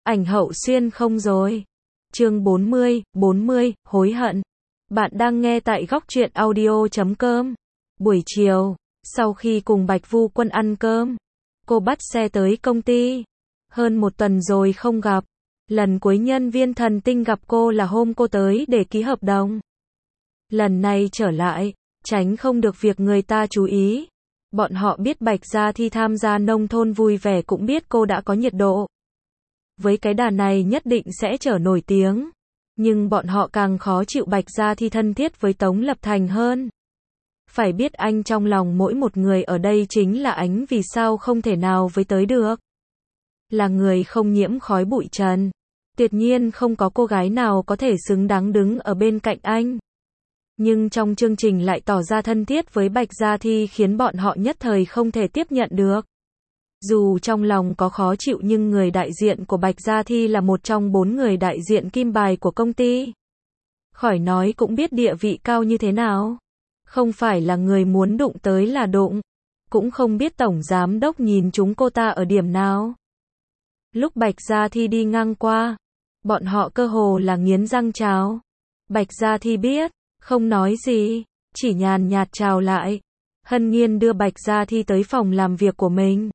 ảnh Hậu Xuyên không rồi. Chương 40, hối hận. Bạn đang nghe tại góc truyện audio.com. Buổi chiều, sau khi cùng Bạch Vu Quân ăn cơm, cô bắt xe tới công ty. Hơn một tuần rồi không gặp. Lần cuối nhân viên thần tinh gặp cô là hôm cô tới để ký hợp đồng. Lần này trở lại, tránh không được việc người ta chú ý. Bọn họ biết Bạch Gia Thi tham gia nông thôn vui vẻ, cũng biết cô đã có nhiệt độ. Với cái đà này nhất định sẽ trở nổi tiếng. Nhưng bọn họ càng khó chịu Bạch Gia Thi thân thiết với Tống Lập Thành hơn. Phải biết anh trong lòng mỗi một người ở đây chính là ánh vì sao không thể nào với tới được. Là người không nhiễm khói bụi trần. Tuyệt nhiên không có cô gái nào có thể xứng đáng đứng ở bên cạnh anh. Nhưng trong chương trình lại tỏ ra thân thiết với Bạch Gia Thi khiến bọn họ nhất thời không thể tiếp nhận được. Dù trong lòng có khó chịu nhưng người đại diện của Bạch Gia Thi là một trong 4 người đại diện kim bài của công ty. Khỏi nói cũng biết địa vị cao như thế nào. Không phải là người muốn đụng tới là đụng. Cũng không biết tổng giám đốc nhìn chúng cô ta ở điểm nào. Lúc Bạch Gia Thi đi ngang qua, bọn họ cơ hồ là nghiến răng chào. Bạch Gia Thi biết, không nói gì, chỉ nhàn nhạt chào lại. Hân Nhiên đưa Bạch Gia Thi tới phòng làm việc của mình.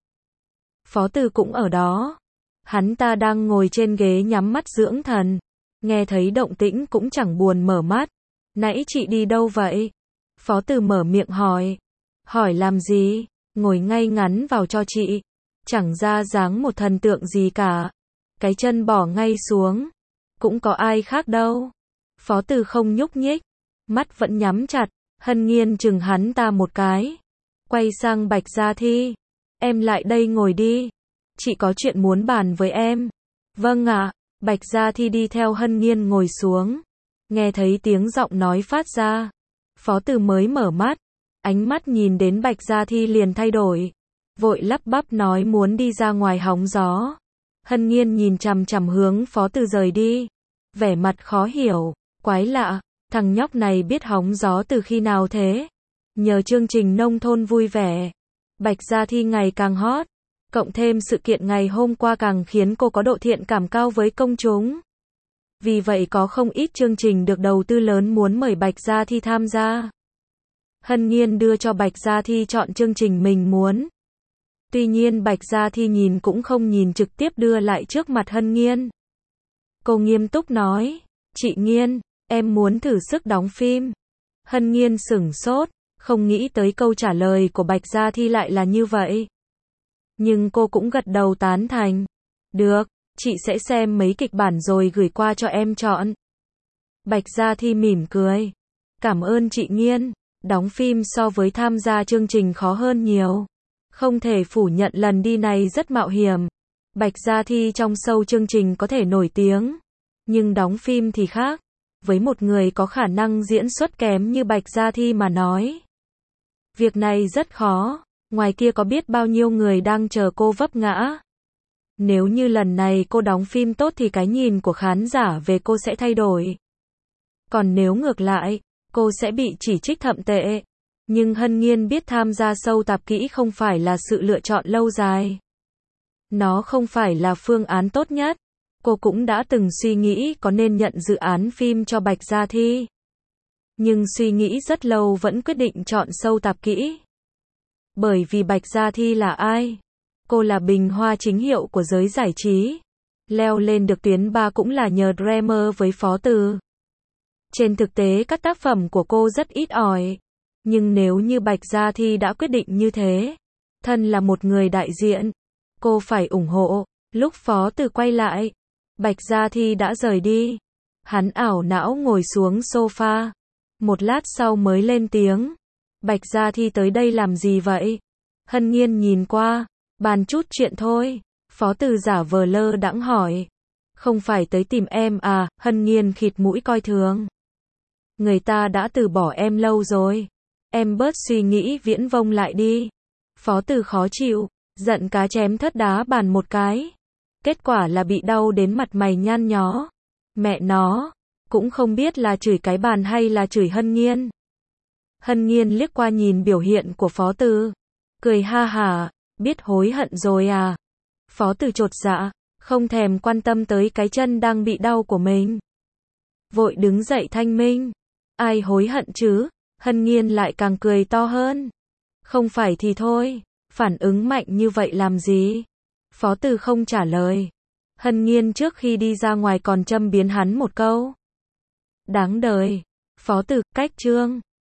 Phó Từ cũng ở đó. Hắn ta đang ngồi trên ghế nhắm mắt dưỡng thần. Nghe thấy động tĩnh cũng chẳng buồn mở mắt. Nãy chị đi đâu vậy? Phó Từ mở miệng hỏi. Hỏi làm gì? Ngồi ngay ngắn vào cho chị. Chẳng ra dáng một thần tượng gì cả. Cái chân bỏ ngay xuống. Cũng có ai khác đâu. Phó Từ không nhúc nhích. Mắt vẫn nhắm chặt. Hân Nhiên chừng hắn ta một cái. Quay sang Bạch Gia Thi. Em lại đây ngồi đi. Chị có chuyện muốn bàn với em. Vâng ạ. Bạch Gia Thi đi theo Hân Nhiên ngồi xuống. Nghe thấy tiếng giọng nói phát ra. Phó Từ mới mở mắt. Ánh mắt nhìn đến Bạch Gia Thi liền thay đổi. Vội lắp bắp nói muốn đi ra ngoài hóng gió. Hân Nhiên nhìn chằm chằm hướng Phó Từ rời đi. Vẻ mặt khó hiểu. Quái lạ. Thằng nhóc này biết hóng gió từ khi nào thế? Nhờ chương trình nông thôn vui vẻ. Bạch Gia Thi ngày càng hot. Cộng thêm sự kiện ngày hôm qua càng khiến cô có độ thiện cảm cao với công chúng. Vì vậy có không ít chương trình được đầu tư lớn muốn mời Bạch Gia Thi tham gia. Hân Nhiên đưa cho Bạch Gia Thi chọn chương trình mình muốn. Tuy nhiên Bạch Gia Thi nhìn cũng không nhìn, trực tiếp đưa lại trước mặt Hân Nhiên. Cô nghiêm túc nói, chị Nhiên, em muốn thử sức đóng phim. Hân Nhiên sửng sốt, không nghĩ tới câu trả lời của Bạch Gia Thi lại là như vậy. Nhưng cô cũng gật đầu tán thành. Được, chị sẽ xem mấy kịch bản rồi gửi qua cho em chọn. Bạch Gia Thi mỉm cười. Cảm ơn chị Nhiên, đóng phim so với tham gia chương trình khó hơn nhiều. Không thể phủ nhận lần đi này rất mạo hiểm. Bạch Gia Thi trong show chương trình có thể nổi tiếng. Nhưng đóng phim thì khác. Với một người có khả năng diễn xuất kém như Bạch Gia Thi mà nói. Việc này rất khó. Ngoài kia có biết bao nhiêu người đang chờ cô vấp ngã. Nếu như lần này cô đóng phim tốt thì cái nhìn của khán giả về cô sẽ thay đổi. Còn nếu ngược lại, cô sẽ bị chỉ trích thậm tệ. Nhưng Hân Nhiên biết tham gia show tạp kỹ không phải là sự lựa chọn lâu dài. Nó không phải là phương án tốt nhất. Cô cũng đã từng suy nghĩ có nên nhận dự án phim cho Bạch Gia Thi. Nhưng suy nghĩ rất lâu vẫn quyết định chọn show tạp kỹ. Bởi vì Bạch Gia Thi là ai? Cô là bình hoa chính hiệu của giới giải trí. Leo lên được tuyến 3 cũng là nhờ Dreamer với Phó Từ. Trên thực tế các tác phẩm của cô rất ít ỏi. Nhưng nếu như Bạch Gia Thi đã quyết định như thế, thân là một người đại diện, cô phải ủng hộ. Lúc Phó Từ quay lại, Bạch Gia Thi đã rời đi. Hắn ảo não ngồi xuống sofa. Một lát sau mới lên tiếng. Bạch Gia Thi tới đây làm gì vậy? Hân Nhiên nhìn qua. Bàn chút chuyện thôi. Phó Từ giả vờ lơ đãng hỏi. Không phải tới tìm em à? Hân Nhiên khịt mũi coi thường. Người ta đã từ bỏ em lâu rồi. Em bớt suy nghĩ viễn vông lại đi. Phó Từ khó chịu. Giận cá chém thất đá bàn một cái. Kết quả là bị đau đến mặt mày nhăn nhó. Mẹ nó. Cũng không biết là chửi cái bàn hay là chửi Hân Nhiên. Hân Nhiên liếc qua nhìn biểu hiện của Phó Từ. Cười ha hả. Biết hối hận rồi à? Phó Từ chột dạ. Không thèm quan tâm tới cái chân đang bị đau của mình. Vội đứng dậy thanh minh. Ai hối hận chứ? Hân Nhiên lại càng cười to hơn. Không phải thì thôi, phản ứng mạnh như vậy làm gì? Phó Từ không trả lời. Hân Nhiên trước khi đi ra ngoài còn châm biếm hắn một câu. Đáng đời. Phó Từ, cách chương